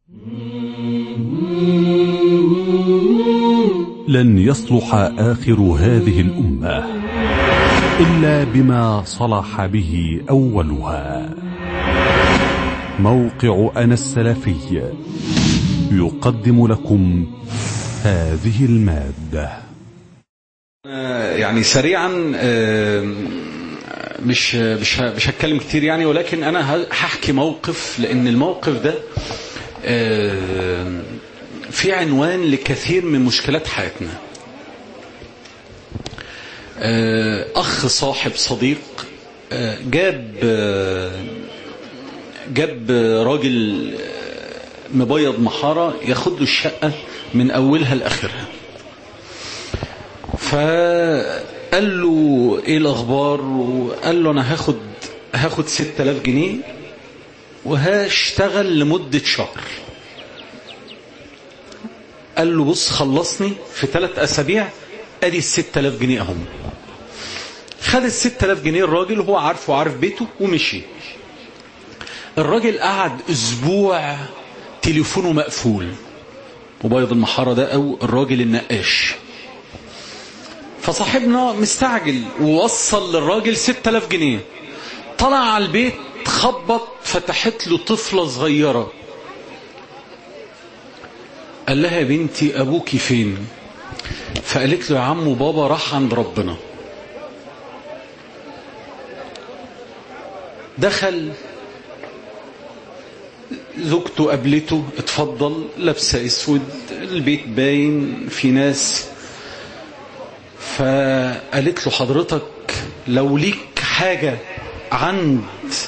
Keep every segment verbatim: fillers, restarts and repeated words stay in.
لن يصلح آخر هذه الأمة إلا بما صلح به أولها. موقع أنا السلفي يقدم لكم هذه المادة. يعني سريعا مش مش مش هتكلم كتير يعني، ولكن أنا هحكي موقف، لأن الموقف ده في عنوان لكثير من مشكلات حياتنا. أخ صاحب صديق جاب جاب راجل مبيض محارة ياخد له الشقة من أولها لآخرها، فقال له إيه الأخبار؟ وقال له أنا هاخد هاخد ستة آلاف جنيه وهشتغل لمدة شهر. قال له بص خلصني في ثلاث أسابيع، أدي الستة آلاف جنيه أهم. خد الستة آلاف جنيه الراجل وهو عارفه وعارف بيته ومشي. الراجل قعد أسبوع تليفونه مقفول، مبيض المحارة ده أو الراجل النقاش. فصاحبنا مستعجل ووصل للراجل ستة آلاف جنيه. طلع على البيت، خبط، فتحت له طفلة صغيرة. قال لها يا بنتي أبوكي فين؟ فقالت له يا عم بابا راح عند ربنا. دخل، زوجته قابلته، اتفضل، لابسه اسود، البيت باين في ناس. فقالت له حضرتك لو ليك حاجة عند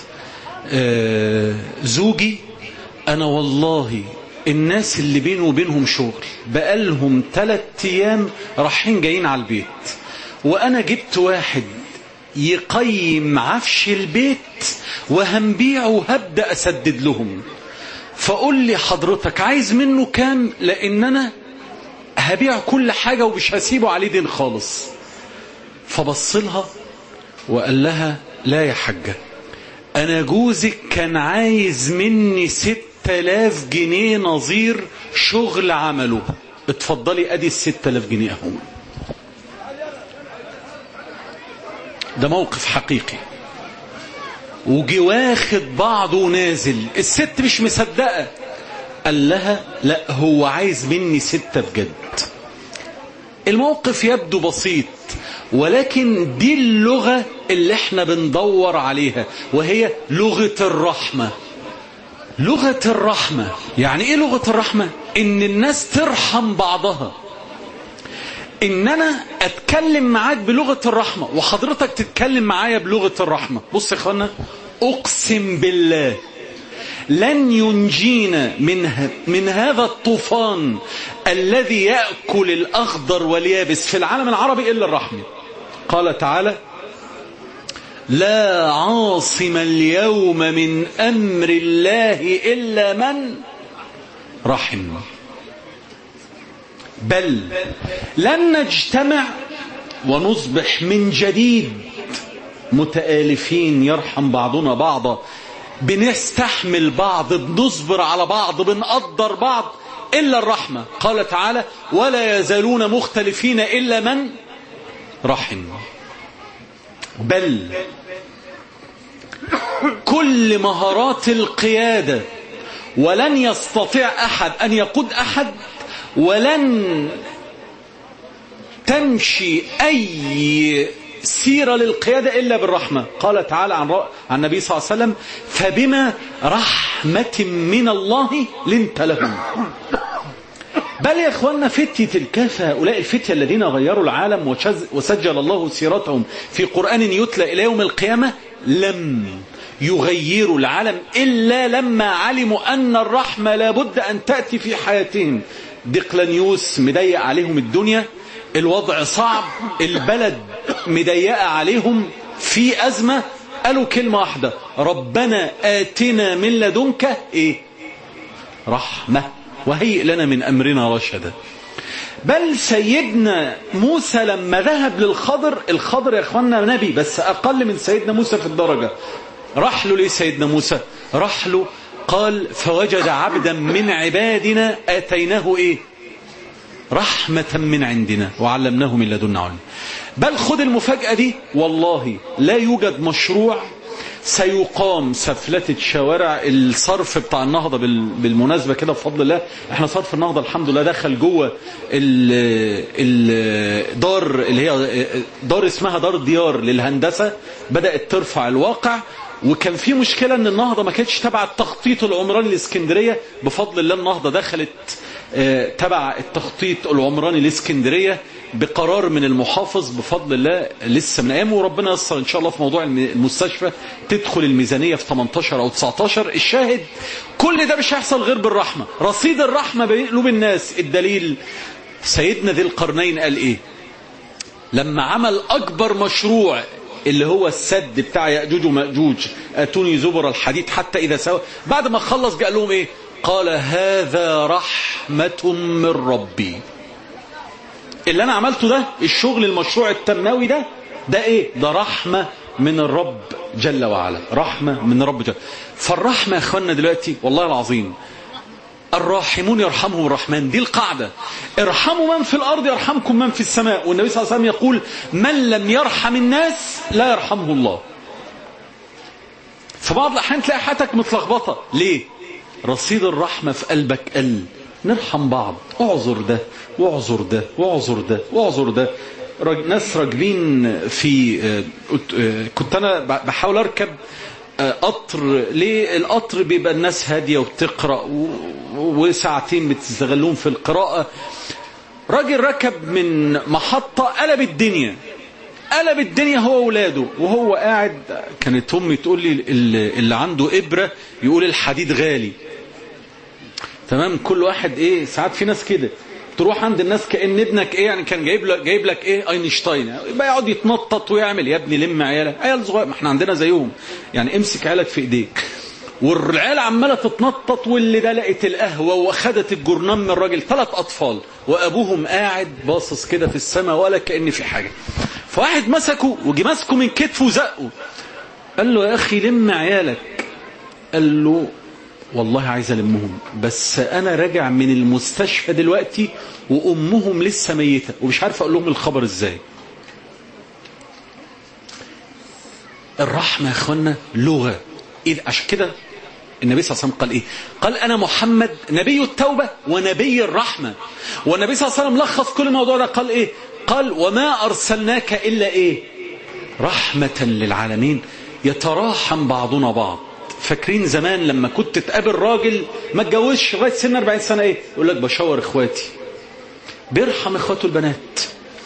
زوجي، أنا والله الناس اللي بينه وبينهم شغل بقالهم ثلاث أيام رايحين جايين على البيت، وأنا جبت واحد يقيم عفش البيت وهنبيعه وهبدأ أسدد لهم. فقول لي حضرتك عايز منه كام، لأن أنا هبيع كل حاجة ومش هسيبه عليه دين خالص. فبصلها وقال لها لا يا حاجة، أنا جوزك كان عايز مني ست آلاف جنيه نظير شغل عمله، اتفضلي أدي الست آلاف جنيه أهم. ده موقف حقيقي. وجي واخد بعضه ونازل. الست مش مصدقة. قال لها لا هو عايز مني ستة بجد. الموقف يبدو بسيط، ولكن دي اللغة اللي احنا بندور عليها، وهي لغة الرحمة. لغة الرحمة يعني ايه لغة الرحمة؟ ان الناس ترحم بعضها، ان انا اتكلم معاك بلغة الرحمة وحضرتك تتكلم معايا بلغة الرحمة. بص يا اخوانا، اقسم بالله لن ينجينا من من هذا الطوفان الذي يأكل الأخضر واليابس في العالم العربي إلا الرحمة. قال تعالى لا عاصم اليوم من أمر الله إلا من رحم. بل لن نجتمع ونصبح من جديد متآلفين يرحم بعضنا بعضا، بنستحمل بعض، بنصبر على بعض، بنقدر بعض، إلا الرحمة. قال تعالى ولا يزالون مختلفين إلا من رحم. بل كل مهارات القيادة، ولن يستطيع أحد أن يقود أحد، ولن تمشي أي سيرة للقيادة إلا بالرحمة. قال تعالى عن عن النبي صلى الله عليه وسلم فبما رحمة من الله لنت لهم. بل يا إخواننا فتية الكهف، هؤلاء الفتية الذين غيروا العالم وسجل الله سيرتهم في قرآن يتلى إلى يوم القيامة، لم يغيروا العالم إلا لما علموا أن الرحمة لابد أن تأتي في حياتهم. دقلانيوس مضيق عليهم الدنيا، الوضع صعب، البلد مضيقة عليهم، في أزمة، قالوا كلمة واحدة ربنا آتنا من لدنك إيه؟ رحمة وهيئ لنا من أمرنا رشدا. بل سيدنا موسى لما ذهب للخضر، الخضر يا اخوانا نبي بس أقل من سيدنا موسى في الدرجة، راح له ليه سيدنا موسى؟ راح له قال فوجد عبدا من عبادنا آتيناه إيه؟ رحمة من عندنا وعلمناه من لدنا علم. بل خد المفاجأة دي، والله لا يوجد مشروع سيقام سفلتة شوارع الصرف بتاع النهضة. بالمناسبة كده بفضل الله احنا صرف النهضة الحمد لله دخل جوه الدار اللي هي دار اسمها دار ديار للهندسة، بدأت ترفع الواقع. وكان في مشكلة ان النهضة ما كانتش تبع التخطيط العمراني الاسكندرية، بفضل الله النهضة دخلت تبع التخطيط العمراني الاسكندرية بقرار من المحافظ بفضل الله لسه من ايامه، وربنا ييسر ان شاء الله في موضوع المستشفى تدخل الميزانية في ثمانية عشر او تسعة عشر. الشاهد كل ده مش هيحصل غير بالرحمة، رصيد الرحمة بين قلوب الناس. الدليل سيدنا ذي القرنين قال ايه لما عمل اكبر مشروع اللي هو السد بتاع يأجوج ومأجوج، اتوني زبر الحديد حتى اذا سوى، بعد ما خلص قال لهم ايه؟ قال هذا رحمة من ربي. اللي انا عملته ده الشغل المشروع التنموي ده ده ايه؟ ده رحمة من الرب جل وعلا، رحمة من الرب جل. فالرحمة يا اخوانا دلوقتي والله العظيم الراحمون يرحمهم الرحمن، دي القاعدة. ارحموا من في الارض يرحمكم من في السماء. والنبي صلى الله عليه وسلم يقول من لم يرحم الناس لا يرحمه الله. في بعض الاحيان تلاقي حياتك متلخبطة، ليه؟ رصيد الرحمة في قلبك قل. نرحم بعض، اعذر ده واعذر ده واعذر ده واعذر ده. رج... ناس راكبين في كنت انا بحاول اركب قطر، ليه؟ القطر بيبقى الناس هادية وبتقرأ و... وساعتين بتستغلون في القراءة. راجل ركب من محطة قلب الدنيا قلب الدنيا هو وولاده، وهو قاعد كانت امي تقول لي اللي عنده ابرة يقول الحديد غالي. تمام؟ كل واحد ايه، ساعات في ناس كده تروح عند الناس كأن ابنك ايه يعني كان جايب لك جايب لك ايه اينشتاين، يبقى يقعد يتنطط ويعمل. يا ابني لم عيالك، عيال صغير، ما احنا عندنا زيهم يعني، امسك عيالك في ايديك. والعيال عماله تتنطط، واللي ده لقت القهوه واخدت الجرنان من الراجل، ثلاث اطفال وابوهم قاعد باصص كده في السماء ولا كأن في حاجه. فواحد مسكه وجي ماسكه من كتفه وزقه، قال له يا اخي لم عيالك. قال له والله عايز ألمهم، بس أنا راجع من المستشفى دلوقتي وأمهم لسه ميتة ومش عارف أقول لهم الخبر إزاي. الرحمة يا أخوانا لغة. إذ عشان كده النبي صلى الله عليه وسلم قال إيه؟ قال أنا محمد نبي التوبة ونبي الرحمة. والنبي صلى الله عليه وسلم لخص كل الموضوع ده قال إيه؟ قال وما أرسلناك إلا إيه؟ رحمة للعالمين. يتراحم بعضنا بعض. فاكرين زمان لما كنت تقابل راجل ما اتجوزش لغايه سن أربعين سنة ايه يقول لك بشاور اخواتي، بيرحم اخواته البنات.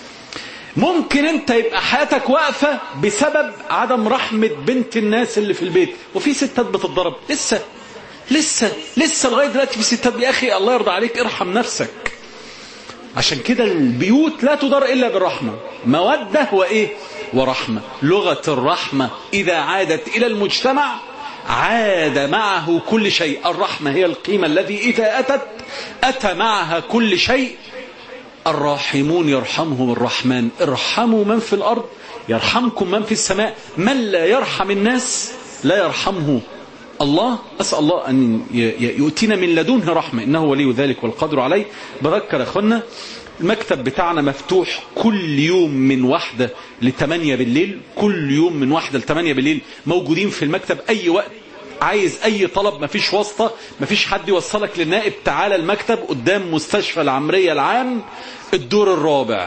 ممكن انت يبقى حياتك واقفه بسبب عدم رحمه بنت الناس اللي في البيت، وفي ستات بتتضرب لسه لسه لسه لغايه دلوقتي في ستات. يا اخي الله يرضى عليك ارحم نفسك. عشان كده البيوت لا تدار الا بالرحمه، موده وايه ورحمه. لغه الرحمه اذا عادت الى المجتمع عاد معه كل شيء. الرحمة هي القيمة التي إذا أتت أتى معها كل شيء. الراحمون يرحمهم الرحمن. ارحموا من في الأرض يرحمكم من في السماء. من لا يرحم الناس لا يرحمه الله. أسأل الله أن يؤتينا من لدنه رحمة إنه ولي ذلك والقدر عليه. بذكر أخوانا المكتب بتاعنا مفتوح كل يوم من واحدة لثمانية بالليل. كل يوم من واحدة لثمانية بالليل موجودين في المكتب. أي وقت عايز أي طلب، مفيش واسطة، مفيش حد يوصلك للنائب. تعالى المكتب قدام مستشفى العمرية العام الدور الرابع.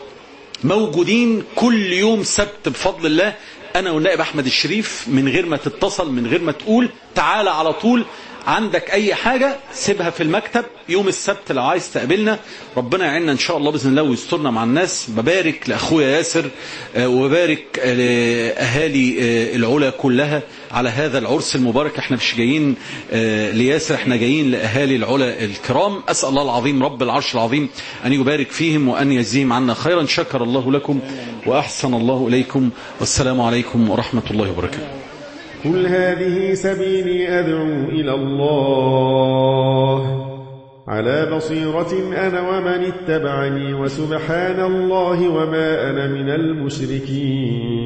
موجودين كل يوم سبت بفضل الله أنا والنائب أحمد الشريف. من غير ما تتصل، من غير ما تقول، تعالى على طول. عندك أي حاجة سيبها في المكتب. يوم السبت لو عايز تقابلنا ربنا يعيننا إن شاء الله بإذن الله ويسترنا مع الناس. ببارك لأخويا ياسر وببارك لأهالي العلا كلها على هذا العرس المبارك. احنا مش جايين لياسر، احنا جايين لأهالي العلا الكرام. أسأل الله العظيم رب العرش العظيم أن يبارك فيهم وأن يجزيهم عنا خيرا. شكر الله لكم وأحسن الله إليكم، والسلام عليكم ورحمة الله وبركاته. قل هذه سبيلي أدعو إلى الله على بصيرة أنا ومن اتبعني، وسبحان الله وما أنا من المشركين.